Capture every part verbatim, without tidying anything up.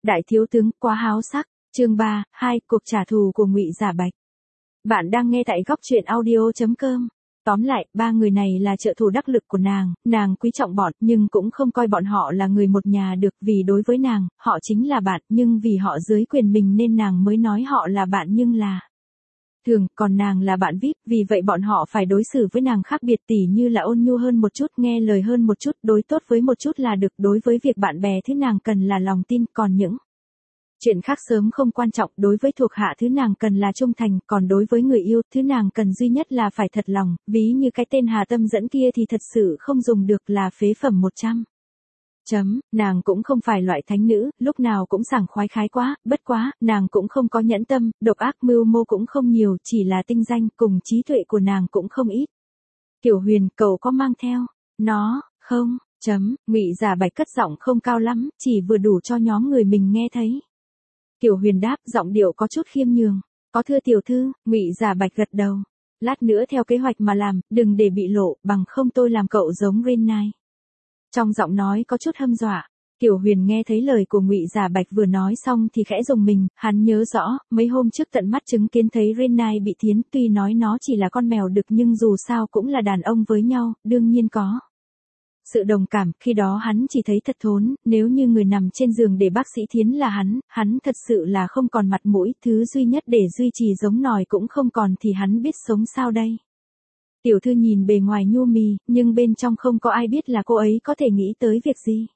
Đại thiếu tướng quá háo sắc, chương ba, hai, cuộc trả thù của Ngụy Giả Bạch. Bạn đang nghe tại góc truyện audio chấm com. Tóm lại, ba người này là trợ thủ đắc lực của nàng, nàng quý trọng bọn, nhưng cũng không coi bọn họ là người một nhà được, vì đối với nàng, họ chính là bạn, nhưng vì họ dưới quyền mình nên nàng mới nói họ là bạn nhưng là thường, còn nàng là bạn vi ai pi, vì vậy bọn họ phải đối xử với nàng khác biệt, tỉ như là ôn nhu hơn một chút, nghe lời hơn một chút, đối tốt với một chút là được. Đối với việc bạn bè thứ nàng cần là lòng tin, còn những chuyện khác sớm không quan trọng. Đối với thuộc hạ thứ nàng cần là trung thành, còn đối với người yêu, thứ nàng cần duy nhất là phải thật lòng, ví như cái tên Hà Tâm Dẫn kia thì thật sự không dùng được, là phế phẩm một trăm. Chấm, nàng cũng không phải loại thánh nữ, lúc nào cũng sảng khoái khái quá, bất quá, nàng cũng không có nhẫn tâm, độc ác mưu mô cũng không nhiều, chỉ là tinh danh, cùng trí tuệ của nàng cũng không ít. Tiểu Huyền, cậu có mang theo nó không? Chấm, Ngụy Giả Bạch cất giọng không cao lắm, chỉ vừa đủ cho nhóm người mình nghe thấy. Tiểu Huyền đáp, giọng điệu có chút khiêm nhường. Có thưa tiểu thư. Ngụy Giả Bạch gật đầu. Lát nữa theo kế hoạch mà làm, đừng để bị lộ, bằng không tôi làm cậu giống Renai. Trong giọng nói có chút hâm dọa. Tiểu Huyền nghe thấy lời của Ngụy Giả Bạch vừa nói xong thì khẽ rùng mình, hắn nhớ rõ, mấy hôm trước tận mắt chứng kiến thấy Renai bị thiến, tuy nói nó chỉ là con mèo đực nhưng dù sao cũng là đàn ông với nhau, đương nhiên có sự đồng cảm. Khi đó hắn chỉ thấy thật thốn, nếu như người nằm trên giường để bác sĩ thiến là hắn, hắn thật sự là không còn mặt mũi, thứ duy nhất để duy trì giống nòi cũng không còn thì hắn biết sống sao đây. Tiểu thư nhìn bề ngoài nhu mì, nhưng bên trong không có ai biết là cô ấy có thể nghĩ tới việc gì.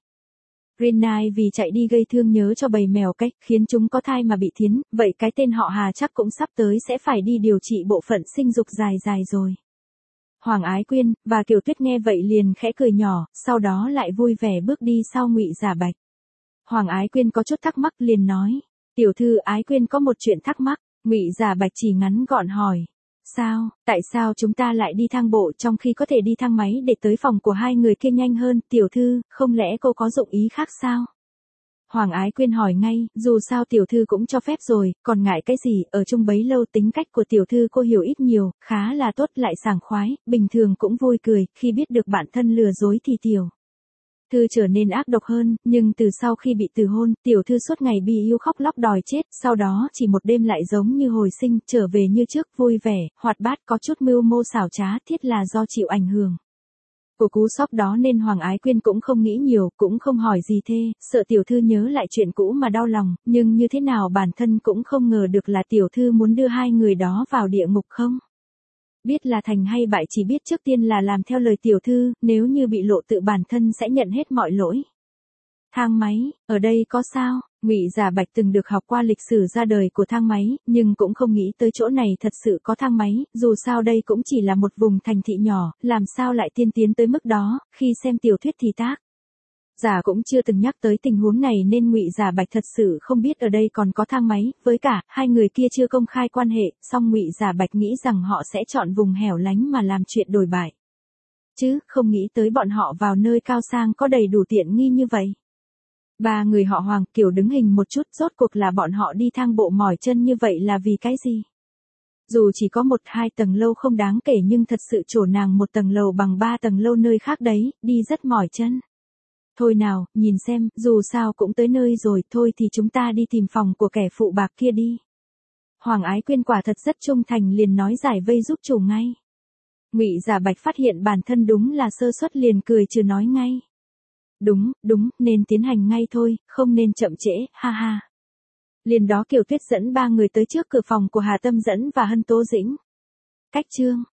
Renai vì chạy đi gây thương nhớ cho bầy mèo cách, khiến chúng có thai mà bị thiến, vậy cái tên họ Hà chắc cũng sắp tới sẽ phải đi điều trị bộ phận sinh dục dài dài rồi. Hoàng Ái Quyên và Kiều Tuyết nghe vậy liền khẽ cười nhỏ, sau đó lại vui vẻ bước đi sau Ngụy Giả Bạch. Hoàng Ái Quyên có chút thắc mắc liền nói, tiểu thư Ái Quyên có một chuyện thắc mắc. Ngụy Giả Bạch chỉ ngắn gọn hỏi, sao, tại sao chúng ta lại đi thang bộ trong khi có thể đi thang máy để tới phòng của hai người kia nhanh hơn, tiểu thư, không lẽ cô có dụng ý khác sao? Hoàng Ái Quyên hỏi ngay, dù sao tiểu thư cũng cho phép rồi, còn ngại cái gì, ở chung bấy lâu tính cách của tiểu thư cô hiểu ít nhiều, khá là tốt, lại sảng khoái, bình thường cũng vui cười, khi biết được bản thân lừa dối thì tiểu thư trở nên ác độc hơn, nhưng từ sau khi bị từ hôn, tiểu thư suốt ngày bi yêu khóc lóc đòi chết, sau đó chỉ một đêm lại giống như hồi sinh, trở về như trước, vui vẻ, hoạt bát, có chút mưu mô xảo trá, thiết là do chịu ảnh hưởng của cú sốc đó nên Hoàng Ái Quyên cũng không nghĩ nhiều, cũng không hỏi gì thê, sợ tiểu thư nhớ lại chuyện cũ mà đau lòng, nhưng như thế nào bản thân cũng không ngờ được là tiểu thư muốn đưa hai người đó vào địa ngục không. Biết là thành hay bại chỉ biết trước tiên là làm theo lời tiểu thư, nếu như bị lộ tự bản thân sẽ nhận hết mọi lỗi. Thang máy, ở đây có sao? Ngụy Giả Bạch từng được học qua lịch sử ra đời của thang máy, nhưng cũng không nghĩ tới chỗ này thật sự có thang máy, dù sao đây cũng chỉ là một vùng thành thị nhỏ, làm sao lại tiên tiến tới mức đó. Khi xem tiểu thuyết thì tác giả cũng chưa từng nhắc tới tình huống này nên Ngụy Giả Bạch thật sự không biết ở đây còn có thang máy, với cả, hai người kia chưa công khai quan hệ, song Ngụy Giả Bạch nghĩ rằng họ sẽ chọn vùng hẻo lánh mà làm chuyện đồi bại. Chứ, không nghĩ tới bọn họ vào nơi cao sang có đầy đủ tiện nghi như vậy. Ba người họ Hoàng, Kiều đứng hình một chút, rốt cuộc là bọn họ đi thang bộ mỏi chân như vậy là vì cái gì? Dù chỉ có một hai tầng lâu không đáng kể nhưng thật sự chỗ nàng một tầng lầu bằng ba tầng lâu nơi khác đấy, đi rất mỏi chân. Thôi nào, nhìn xem, dù sao cũng tới nơi rồi, thôi thì chúng ta đi tìm phòng của kẻ phụ bạc kia đi. Hoàng Ái Quyên quả thật rất trung thành liền nói giải vây giúp chủ ngay. Ngụy Giả Bạch phát hiện bản thân đúng là sơ suất liền cười trừ nói ngay. Đúng, đúng, nên tiến hành ngay thôi, không nên chậm trễ, ha ha. Liền đó Kiều Tuyết dẫn ba người tới trước cửa phòng của Hà Tâm Dẫn và Hân Tố Dĩnh. Cách chương